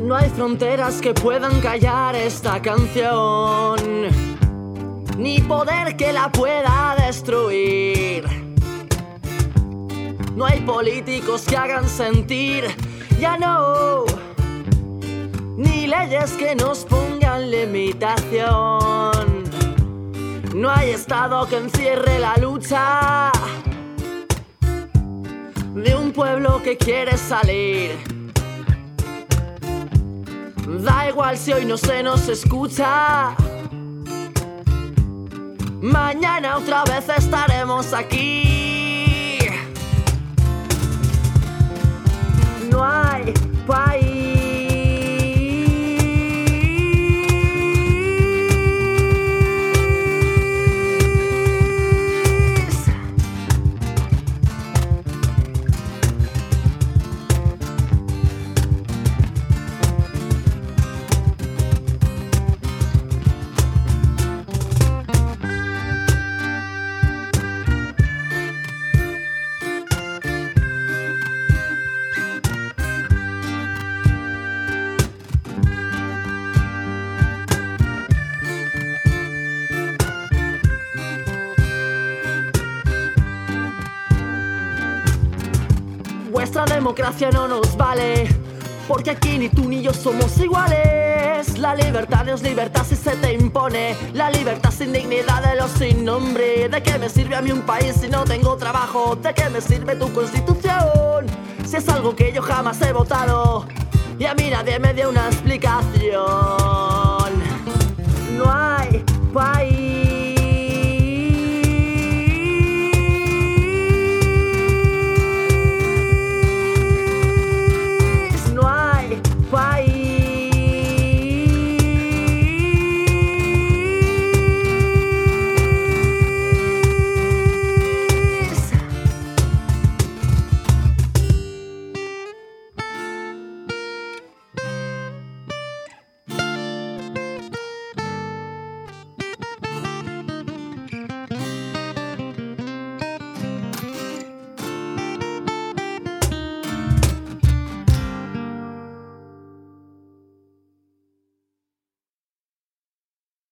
No hay fronteras que puedan callar esta canción, ni poder que la pueda destruir. No hay políticos que hagan sentir, ya no, ni leyes que nos pongan limitación. No hay estado que encierre la lucha de un pueblo que quiere salir. Da igual si hoy no se nos escucha, mañana otra vez estaremos aquí. No hay país Vuestra democracia no nos vale, porque aquí ni tú ni yo somos iguales. La libertad no es libertad si se te impone, la libertad sin dignidad de los sin nombre. ¿De qué me sirve a mí un país si no tengo trabajo? ¿De qué me sirve tu constitución si es algo que yo jamás he votado y a mí nadie me dio una explicación?